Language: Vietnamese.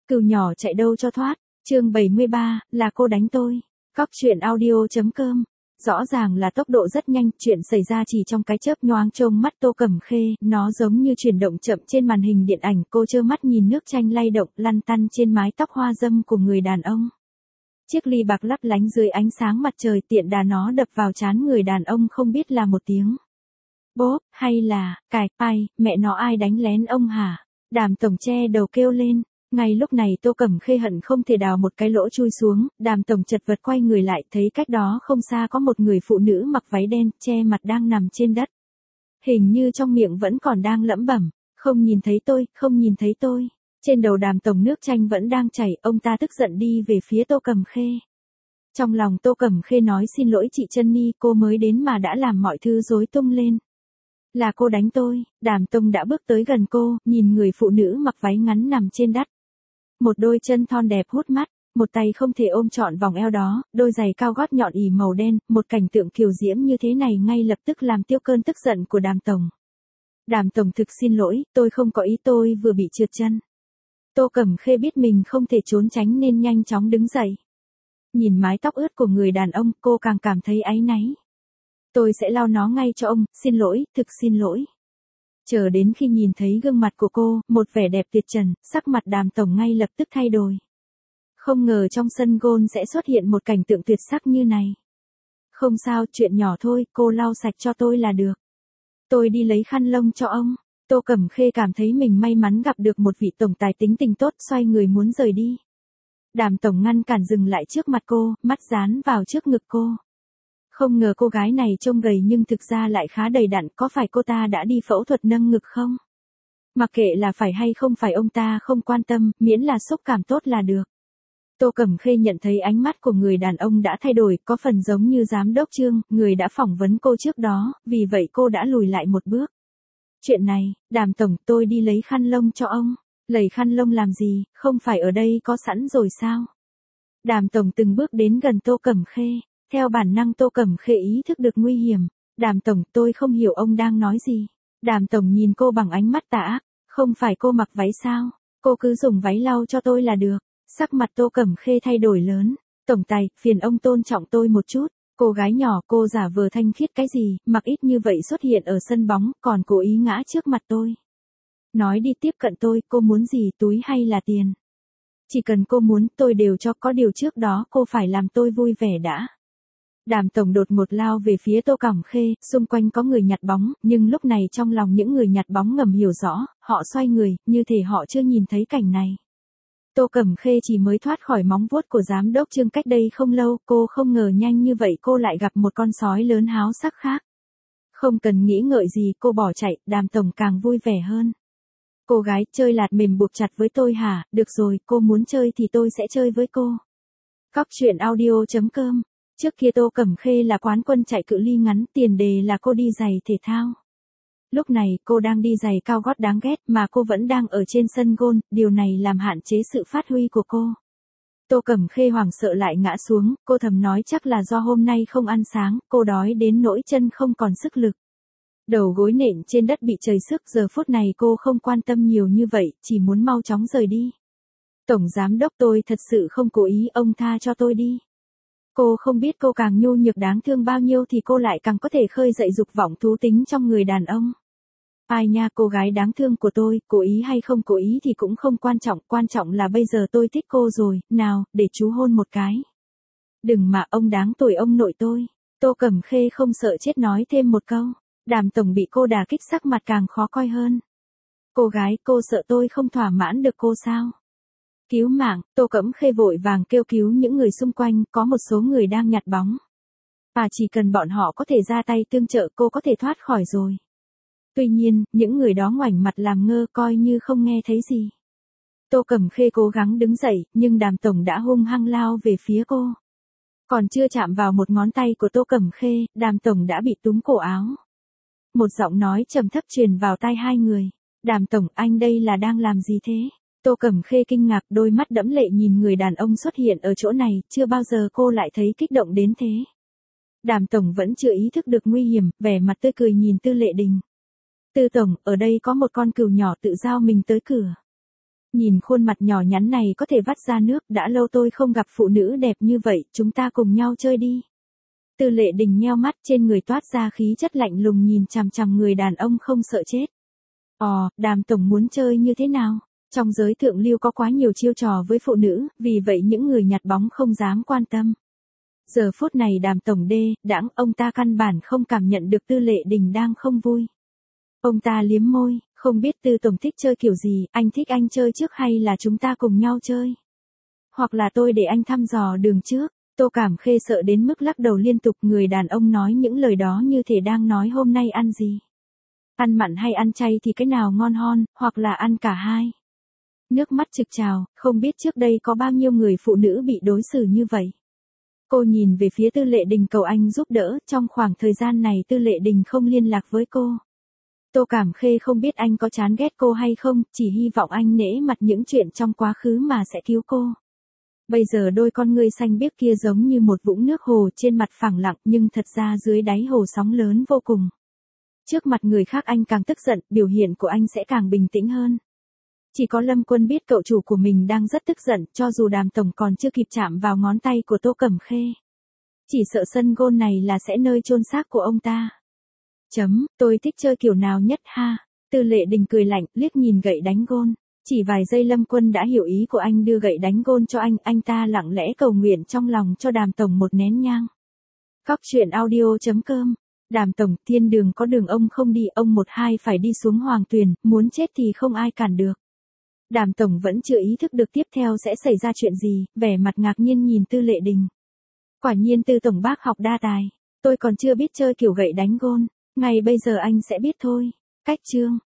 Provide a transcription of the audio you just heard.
Cừu nhỏ chạy đâu cho thoát, chương 73, là cô đánh tôi. Cóc truyện audio.com. Rõ ràng là tốc độ rất nhanh, chuyện xảy ra chỉ trong cái chớp nhoáng trông mắt Tô Cẩm Khê, nó giống như chuyển động chậm trên màn hình điện ảnh, cô trơ mắt nhìn nước chanh lay động lăn tăn trên mái tóc hoa dâm của người đàn ông. Chiếc ly bạc lấp lánh dưới ánh sáng mặt trời, tiện đà nó đập vào trán người đàn ông không biết là một tiếng bốp, hay là, cài, pai, mẹ nó ai đánh lén ông hả? Đàm tổng che đầu kêu lên. Ngay lúc này Tô Cẩm Khê hận không thể đào một cái lỗ chui xuống, Đàm tổng chật vật quay người lại, thấy cách đó không xa có một người phụ nữ mặc váy đen, che mặt đang nằm trên đất. Hình như trong miệng vẫn còn đang lẩm bẩm, không nhìn thấy tôi, không nhìn thấy tôi. Trên đầu Đàm tổng nước chanh vẫn đang chảy, ông ta tức giận đi về phía Tô Cẩm Khê. Trong lòng Tô Cẩm Khê nói xin lỗi chị Trân Ni, cô mới đến mà đã làm mọi thứ rối tung lên. Là cô đánh tôi. Đàm tổng đã bước tới gần cô, nhìn người phụ nữ mặc váy ngắn nằm trên đất. Một đôi chân thon đẹp hút mắt, một tay không thể ôm trọn vòng eo đó, đôi giày cao gót nhọn ỉ màu đen, một cảnh tượng kiều diễm như thế này ngay lập tức làm tiêu cơn tức giận của Đàm tổng. Đàm tổng thực xin lỗi, tôi không có ý, tôi vừa bị trượt chân. Tô Cẩm Khê biết mình không thể trốn tránh nên nhanh chóng đứng dậy. Nhìn mái tóc ướt của người đàn ông, cô càng cảm thấy áy náy. Tôi sẽ lau nó ngay cho ông, xin lỗi, thực xin lỗi. Chờ đến khi nhìn thấy gương mặt của cô, một vẻ đẹp tuyệt trần, sắc mặt Đàm tổng ngay lập tức thay đổi. Không ngờ trong sân golf sẽ xuất hiện một cảnh tượng tuyệt sắc như này. Không sao, chuyện nhỏ thôi, cô lau sạch cho tôi là được. Tôi đi lấy khăn lông cho ông. Tô Cẩm Khê cảm thấy mình may mắn gặp được một vị tổng tài tính tình tốt, xoay người muốn rời đi. Đàm tổng ngăn cản dừng lại trước mặt cô, mắt dán vào trước ngực cô. Không ngờ cô gái này trông gầy nhưng thực ra lại khá đầy đặn, có phải cô ta đã đi phẫu thuật nâng ngực không? Mặc kệ là phải hay không phải ông ta không quan tâm, miễn là xúc cảm tốt là được. Tô Cẩm Khê nhận thấy ánh mắt của người đàn ông đã thay đổi, có phần giống như giám đốc Trương, người đã phỏng vấn cô trước đó, vì vậy cô đã lùi lại một bước. Chuyện này, Đàm tổng, tôi đi lấy khăn lông cho ông. Lấy khăn lông làm gì, không phải ở đây có sẵn rồi sao? Đàm tổng từng bước đến gần Tô Cẩm Khê. Theo bản năng Tô Cẩm Khê ý thức được nguy hiểm. Đàm tổng, tôi không hiểu ông đang nói gì. Đàm tổng nhìn cô bằng ánh mắt tà ác. Không phải cô mặc váy sao? Cô cứ dùng váy lau cho tôi là được. Sắc mặt Tô Cẩm Khê thay đổi lớn. Tổng tài, phiền ông tôn trọng tôi một chút. Cô gái nhỏ, cô giả vờ thanh khiết cái gì, mặc ít như vậy xuất hiện ở sân bóng, còn cố ý ngã trước mặt tôi. Nói đi, tiếp cận tôi, cô muốn gì, túi hay là tiền? Chỉ cần cô muốn, tôi đều cho, có điều trước đó cô phải làm tôi vui vẻ đã. Đàm tổng đột ngột lao về phía Tô Cẩm Khê, xung quanh có người nhặt bóng, nhưng lúc này trong lòng những người nhặt bóng ngầm hiểu rõ, họ xoay người, như thể họ chưa nhìn thấy cảnh này. Tô Cẩm Khê chỉ mới thoát khỏi móng vuốt của giám đốc Trương cách đây không lâu, cô không ngờ nhanh như vậy cô lại gặp một con sói lớn háo sắc khác. Không cần nghĩ ngợi gì, cô bỏ chạy, Đàm tổng càng vui vẻ hơn. Cô gái, chơi lạt mềm buộc chặt với tôi hả? Được rồi, cô muốn chơi thì tôi sẽ chơi với cô. Cóc truyện audio.com. Trước kia Tô Cẩm Khê là quán quân chạy cự ly ngắn, tiền đề là cô đi giày thể thao. Lúc này, cô đang đi giày cao gót đáng ghét mà cô vẫn đang ở trên sân golf, điều này làm hạn chế sự phát huy của cô. Tô Cẩm Khê hoảng sợ lại ngã xuống, cô thầm nói chắc là do hôm nay không ăn sáng, cô đói đến nỗi chân không còn sức lực. Đầu gối nện trên đất bị trầy xước, giờ phút này cô không quan tâm nhiều như vậy, chỉ muốn mau chóng rời đi. Tổng giám đốc, tôi thật sự không cố ý, ông tha cho tôi đi. Cô không biết cô càng nhu nhược đáng thương bao nhiêu thì cô lại càng có thể khơi dậy dục vọng thú tính trong người đàn ông. Ai nha, cô gái đáng thương của tôi, cố ý hay không cố ý thì cũng không quan trọng là bây giờ tôi thích cô rồi, nào, để chú hôn một cái. Đừng mà, ông đáng tuổi ông nội tôi. Tô Cẩm Khê không sợ chết nói thêm một câu. Đàm tổng bị cô đả kích sắc mặt càng khó coi hơn. Cô gái, cô sợ tôi không thỏa mãn được cô sao? Cứu mạng, Tô Cẩm Khê vội vàng kêu cứu những người xung quanh, có một số người đang nhặt bóng. Và chỉ cần bọn họ có thể ra tay tương trợ cô có thể thoát khỏi rồi. Tuy nhiên, những người đó ngoảnh mặt làm ngơ coi như không nghe thấy gì. Tô Cẩm Khê cố gắng đứng dậy, nhưng Đàm tổng đã hung hăng lao về phía cô. Còn chưa chạm vào một ngón tay của Tô Cẩm Khê, Đàm tổng đã bị túm cổ áo. Một giọng nói trầm thấp truyền vào tai hai người. Đàm tổng, anh đây là đang làm gì thế? Tô Cẩm Khê kinh ngạc, đôi mắt đẫm lệ nhìn người đàn ông xuất hiện ở chỗ này, chưa bao giờ cô lại thấy kích động đến thế. Đàm tổng vẫn chưa ý thức được nguy hiểm, vẻ mặt tươi cười nhìn Tư Lệ Đình. Tư tổng, ở đây có một con cừu nhỏ tự giao mình tới cửa. Nhìn khuôn mặt nhỏ nhắn này có thể vắt ra nước, đã lâu tôi không gặp phụ nữ đẹp như vậy, chúng ta cùng nhau chơi đi. Tư Lệ Đình nheo mắt, trên người toát ra khí chất lạnh lùng nhìn chằm chằm người đàn ông không sợ chết. Đàm tổng muốn chơi như thế nào? Trong giới thượng lưu có quá nhiều chiêu trò với phụ nữ, vì vậy những người nhặt bóng không dám quan tâm. Giờ phút này Đàm tổng đãng, ông ta căn bản không cảm nhận được Tư Lệ Đình đang không vui. Ông ta liếm môi, không biết Tư tổng thích chơi kiểu gì, anh thích anh chơi trước hay là chúng ta cùng nhau chơi? Hoặc là tôi để anh thăm dò đường trước. Tô Cảm Khê sợ đến mức lắc đầu liên tục, người đàn ông nói những lời đó như thể đang nói hôm nay ăn gì. Ăn mặn hay ăn chay thì cái nào ngon hơn, hoặc là ăn cả hai. Nước mắt trực trào, không biết trước đây có bao nhiêu người phụ nữ bị đối xử như vậy. Cô nhìn về phía Tư Lệ Đình cầu anh giúp đỡ, trong khoảng thời gian này Tư Lệ Đình không liên lạc với cô. Tô Cảm Khê không biết anh có chán ghét cô hay không, chỉ hy vọng anh nể mặt những chuyện trong quá khứ mà sẽ cứu cô. Bây giờ đôi con ngươi xanh biếc kia giống như một vũng nước hồ, trên mặt phẳng lặng nhưng thật ra dưới đáy hồ sóng lớn vô cùng. Trước mặt người khác anh càng tức giận, biểu hiện của anh sẽ càng bình tĩnh hơn. Chỉ có Lâm Quân biết cậu chủ của mình đang rất tức giận, cho dù Đàm tổng còn chưa kịp chạm vào ngón tay của Tô Cẩm Khê. Chỉ sợ sân golf này là sẽ nơi chôn xác của ông ta. Tôi thích chơi kiểu nào nhất ha? Tư Lệ Đình cười lạnh, liếc nhìn gậy đánh golf. Chỉ vài giây Lâm Quân đã hiểu ý của anh, đưa gậy đánh golf cho anh ta lặng lẽ cầu nguyện trong lòng cho Đàm tổng một nén nhang. Cóc truyện audio.com. Đàm tổng, thiên đường có đường ông không đi, ông 12 phải đi xuống Hoàng Tuyền, muốn chết thì không ai cản được. Đàm tổng vẫn chưa ý thức được tiếp theo sẽ xảy ra chuyện gì, vẻ mặt ngạc nhiên nhìn Tư Lệ Đình. Quả nhiên Tư tổng bác học đa tài, tôi còn chưa biết chơi kiểu gậy đánh golf, ngay bây giờ anh sẽ biết thôi. Cách chương